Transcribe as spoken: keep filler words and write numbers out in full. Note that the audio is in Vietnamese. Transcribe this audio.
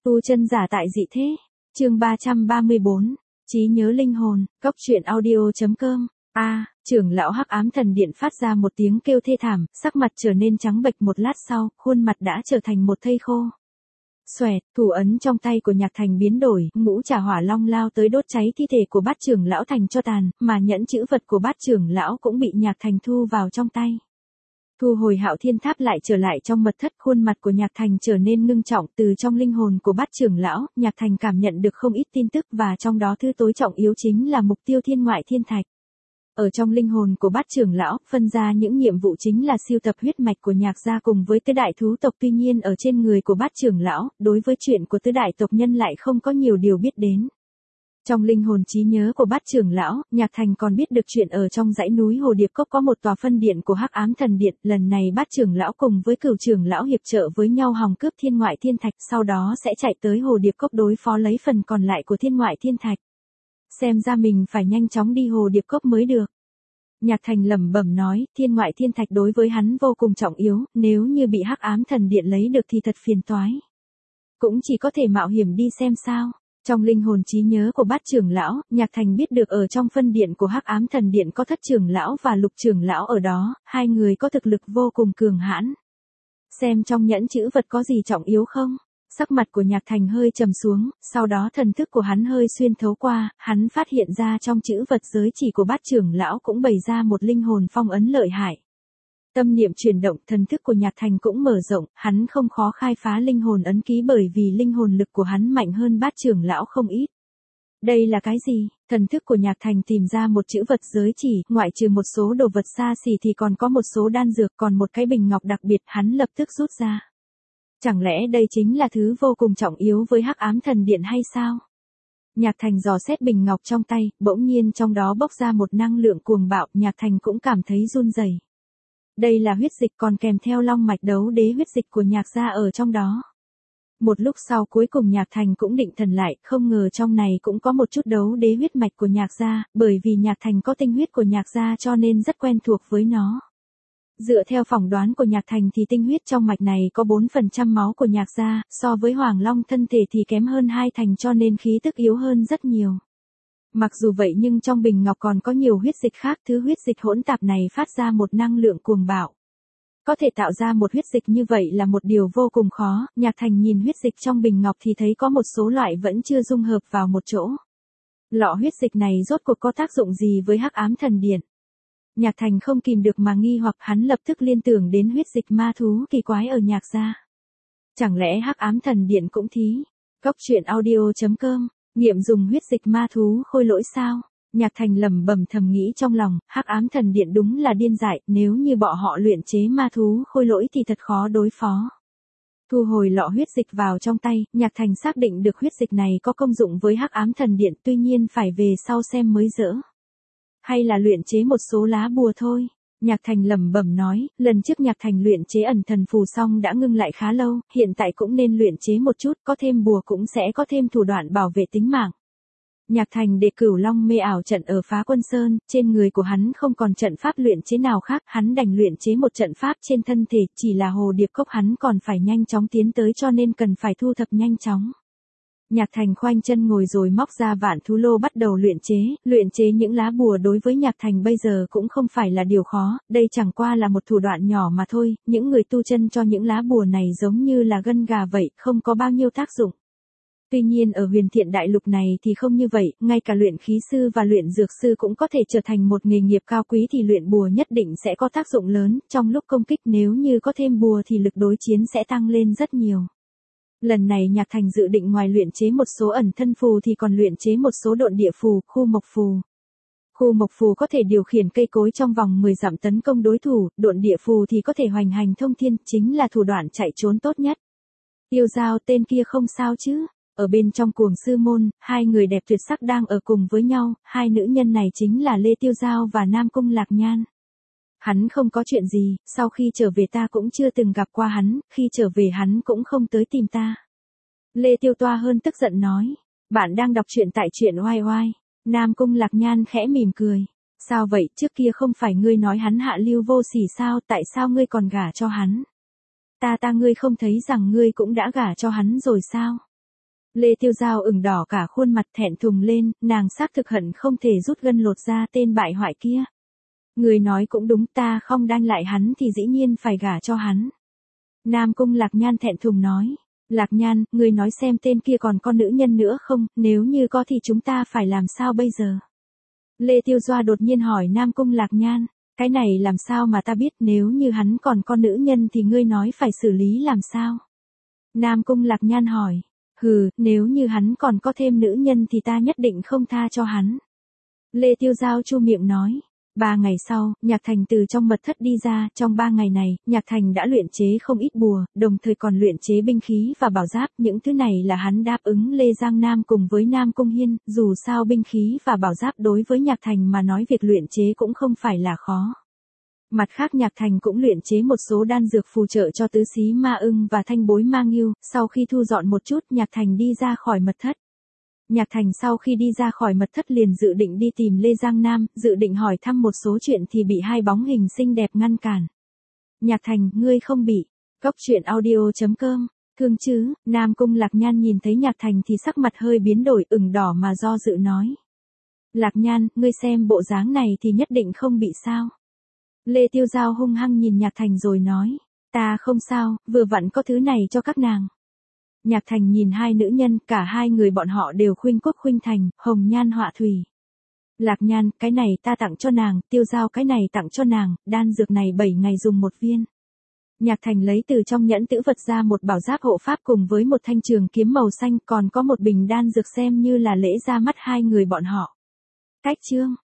Tu chân giả tại dị thế. Chương ba trăm ba mươi bốn. Trí nhớ linh hồn. Cốc truyện audio.com. A, trưởng lão Hắc Ám Thần Điện phát ra một tiếng kêu thê thảm, sắc mặt trở nên trắng bệch, một lát sau, khuôn mặt đã trở thành một thây khô. Xoẹt, thủ ấn trong tay của Nhạc Thành biến đổi, ngũ trảo hỏa long lao tới đốt cháy thi thể của Bát trưởng lão thành tro tàn, mà nhẫn chữ vật của Bát trưởng lão cũng bị Nhạc Thành thu vào trong tay. Thu hồi Hạo Thiên Tháp lại trở lại trong mật thất, khuôn mặt của Nhạc Thành trở nên ngưng trọng, từ trong linh hồn của Bát trưởng lão, Nhạc Thành cảm nhận được không ít tin tức, và trong đó thứ tối trọng yếu chính là mục tiêu thiên ngoại thiên thạch. Ở trong linh hồn của Bát trưởng lão, phân ra những nhiệm vụ chính là siêu tập huyết mạch của Nhạc gia cùng với tứ đại thú tộc, tuy nhiên ở trên người của Bát trưởng lão, đối với chuyện của tứ đại tộc nhân lại không có nhiều điều biết đến. Trong linh hồn trí nhớ của Bát trưởng lão, Nhạc Thành còn biết được chuyện ở trong dãy núi Hồ Điệp Cốc có một tòa phân điện của Hắc Ám Thần Điện, lần này Bát trưởng lão cùng với Cửu trưởng lão hiệp trợ với nhau hòng cướp thiên ngoại thiên thạch, sau đó sẽ chạy tới Hồ Điệp Cốc đối phó lấy phần còn lại của thiên ngoại thiên thạch. Xem ra mình phải nhanh chóng đi Hồ Điệp Cốc mới được. Nhạc Thành lẩm bẩm nói, thiên ngoại thiên thạch đối với hắn vô cùng trọng yếu, nếu như bị Hắc Ám Thần Điện lấy được thì thật phiền toái. Cũng chỉ có thể mạo hiểm đi xem sao. Trong linh hồn trí nhớ của Bát trưởng lão, Nhạc Thành biết được ở trong phân điện của Hắc Ám Thần Điện có Thất trưởng lão và Lục trưởng lão ở đó, hai người có thực lực vô cùng cường hãn. Xem trong nhẫn chữ vật có gì trọng yếu không? Sắc mặt của Nhạc Thành hơi trầm xuống, sau đó thần thức của hắn hơi xuyên thấu qua, hắn phát hiện ra trong chữ vật giới chỉ của Bát trưởng lão cũng bày ra một linh hồn phong ấn lợi hại. Tâm niệm chuyển động, thần thức của Nhạc Thành cũng mở rộng, hắn không khó khai phá linh hồn ấn ký bởi vì linh hồn lực của hắn mạnh hơn Bát trưởng lão không ít. Đây là cái gì? Thần thức của Nhạc Thành tìm ra một chữ vật giới chỉ, ngoại trừ một số đồ vật xa xỉ thì còn có một số đan dược, còn một cái bình ngọc đặc biệt, hắn lập tức rút ra. Chẳng lẽ đây chính là thứ vô cùng trọng yếu với Hắc Ám Thần Điện hay sao? Nhạc Thành dò xét bình ngọc trong tay, bỗng nhiên trong đó bốc ra một năng lượng cuồng bạo, Nhạc Thành cũng cảm thấy run rẩy. Đây là huyết dịch còn kèm theo long mạch đấu đế huyết dịch của Nhạc gia ở trong đó. Một lúc sau cuối cùng Nhạc Thành cũng định thần lại, không ngờ trong này cũng có một chút đấu đế huyết mạch của Nhạc gia, bởi vì Nhạc Thành có tinh huyết của Nhạc gia cho nên rất quen thuộc với nó. Dựa theo phỏng đoán của Nhạc Thành thì tinh huyết trong mạch này có bốn phần trăm máu của Nhạc gia, so với Hoàng Long thân thể thì kém hơn hai thành cho nên khí tức yếu hơn rất nhiều. Mặc dù vậy nhưng trong bình ngọc còn có nhiều huyết dịch khác, thứ huyết dịch hỗn tạp này phát ra một năng lượng cuồng bạo. Có thể tạo ra một huyết dịch như vậy là một điều vô cùng khó, Nhạc Thành nhìn huyết dịch trong bình ngọc thì thấy có một số loại vẫn chưa dung hợp vào một chỗ. Lọ huyết dịch này rốt cuộc có tác dụng gì với Hắc Ám Thần Điện? Nhạc Thành không kìm được mà nghi hoặc, hắn lập tức liên tưởng đến huyết dịch ma thú kỳ quái ở Nhạc gia. Chẳng lẽ Hắc Ám Thần Điện cũng thí? Cốc truyện audio.com. Nghiệm dùng huyết dịch ma thú khôi lỗi sao? Nhạc Thành lẩm bẩm thầm nghĩ trong lòng, Hắc Ám Thần Điện đúng là điên dại, nếu như bọn họ luyện chế ma thú khôi lỗi thì thật khó đối phó. Thu hồi lọ huyết dịch vào trong tay, Nhạc Thành xác định được huyết dịch này có công dụng với Hắc Ám Thần Điện, tuy nhiên phải về sau xem mới dỡ. Hay là luyện chế một số lá bùa thôi. Nhạc Thành lẩm bẩm nói, lần trước Nhạc Thành luyện chế ẩn thần phù xong đã ngưng lại khá lâu, hiện tại cũng nên luyện chế một chút, có thêm bùa cũng sẽ có thêm thủ đoạn bảo vệ tính mạng. Nhạc Thành để Cửu Long mê ảo trận ở Phá Quân Sơn, trên người của hắn không còn trận pháp luyện chế nào khác, hắn đành luyện chế một trận pháp trên thân thể, chỉ là Hồ Điệp Cốc hắn còn phải nhanh chóng tiến tới cho nên cần phải thu thập nhanh chóng. Nhạc Thành khoanh chân ngồi rồi móc ra vạn thú lô bắt đầu luyện chế, luyện chế những lá bùa đối với Nhạc Thành bây giờ cũng không phải là điều khó, đây chẳng qua là một thủ đoạn nhỏ mà thôi, những người tu chân cho những lá bùa này giống như là gân gà vậy, không có bao nhiêu tác dụng. Tuy nhiên ở Huyền Thiện Đại Lục này thì không như vậy, ngay cả luyện khí sư và luyện dược sư cũng có thể trở thành một nghề nghiệp cao quý thì luyện bùa nhất định sẽ có tác dụng lớn, trong lúc công kích nếu như có thêm bùa thì lực đối chiến sẽ tăng lên rất nhiều. Lần này Nhạc Thành dự định ngoài luyện chế một số ẩn thân phù thì còn luyện chế một số độn địa phù, khu mộc phù. Khu mộc phù có thể điều khiển cây cối trong vòng mười dặm tấn công đối thủ, độn địa phù thì có thể hoành hành thông thiên, chính là thủ đoạn chạy trốn tốt nhất. Tiêu Giao tên kia không sao chứ? Ở bên trong Cuồng Sư Môn, hai người đẹp tuyệt sắc đang ở cùng với nhau, hai nữ nhân này chính là Lê Tiêu Giao và Nam Cung Lạc Nhan. Hắn không có chuyện gì, sau khi trở về ta cũng chưa từng gặp qua hắn, khi trở về hắn cũng không tới tìm ta. Lê Tiêu Toa hơn tức giận nói, bạn đang đọc truyện tại truyện oai oai. Nam Cung Lạc Nhan khẽ mỉm cười. Sao vậy, trước kia không phải ngươi nói hắn hạ lưu vô sỉ sao, tại sao ngươi còn gả cho hắn? Ta ta ngươi không thấy rằng ngươi cũng đã gả cho hắn rồi sao? Lê Tiêu Giao ửng đỏ cả khuôn mặt thẹn thùng lên, nàng xác thực hận không thể rút gân lột ra tên bại hoại kia. Người nói cũng đúng, ta không đanh lại hắn thì dĩ nhiên phải gả cho hắn. Nam Cung Lạc Nhan thẹn thùng nói. Lạc Nhan, người nói xem tên kia còn có nữ nhân nữa không, nếu như có thì chúng ta phải làm sao bây giờ? Lê Tiêu Doa đột nhiên hỏi Nam Cung Lạc Nhan, cái này làm sao mà ta biết, nếu như hắn còn có nữ nhân thì ngươi nói phải xử lý làm sao? Nam Cung Lạc Nhan hỏi, hừ, nếu như hắn còn có thêm nữ nhân thì ta nhất định không tha cho hắn. Lê Tiêu Giao chu miệng nói. Ba ngày sau, Nhạc Thành từ trong mật thất đi ra, trong ba ngày này, Nhạc Thành đã luyện chế không ít bùa, đồng thời còn luyện chế binh khí và bảo giáp, những thứ này là hắn đáp ứng Lê Giang Nam cùng với Nam Cung Hiên, dù sao binh khí và bảo giáp đối với Nhạc Thành mà nói việc luyện chế cũng không phải là khó. Mặt khác Nhạc Thành cũng luyện chế một số đan dược phù trợ cho tứ xí ma ưng và thanh bối ma ngưu, sau khi thu dọn một chút Nhạc Thành đi ra khỏi mật thất. Nhạc Thành sau khi đi ra khỏi mật thất liền dự định đi tìm Lê Giang Nam, dự định hỏi thăm một số chuyện thì bị hai bóng hình xinh đẹp ngăn cản. Nhạc Thành, ngươi không bị. Cốc truyện audio chấm com. Thương chứ, Nam Cung Lạc Nhan nhìn thấy Nhạc Thành thì sắc mặt hơi biến đổi, ửng đỏ mà do dự nói. Lạc Nhan, ngươi xem bộ dáng này thì nhất định không bị sao. Lê Tiêu Giao hung hăng nhìn Nhạc Thành rồi nói. Ta không sao, vừa vặn có thứ này cho các nàng. Nhạc Thành nhìn hai nữ nhân, cả hai người bọn họ đều khuynh quốc khuynh thành, hồng nhan họa thủy. Lạc Nhan, cái này ta tặng cho nàng, Tiêu Giao cái này tặng cho nàng, đan dược này bảy ngày dùng một viên. Nhạc Thành lấy từ trong nhẫn trữ vật ra một bảo giáp hộ pháp cùng với một thanh trường kiếm màu xanh, còn có một bình đan dược xem như là lễ ra mắt hai người bọn họ. Cách chương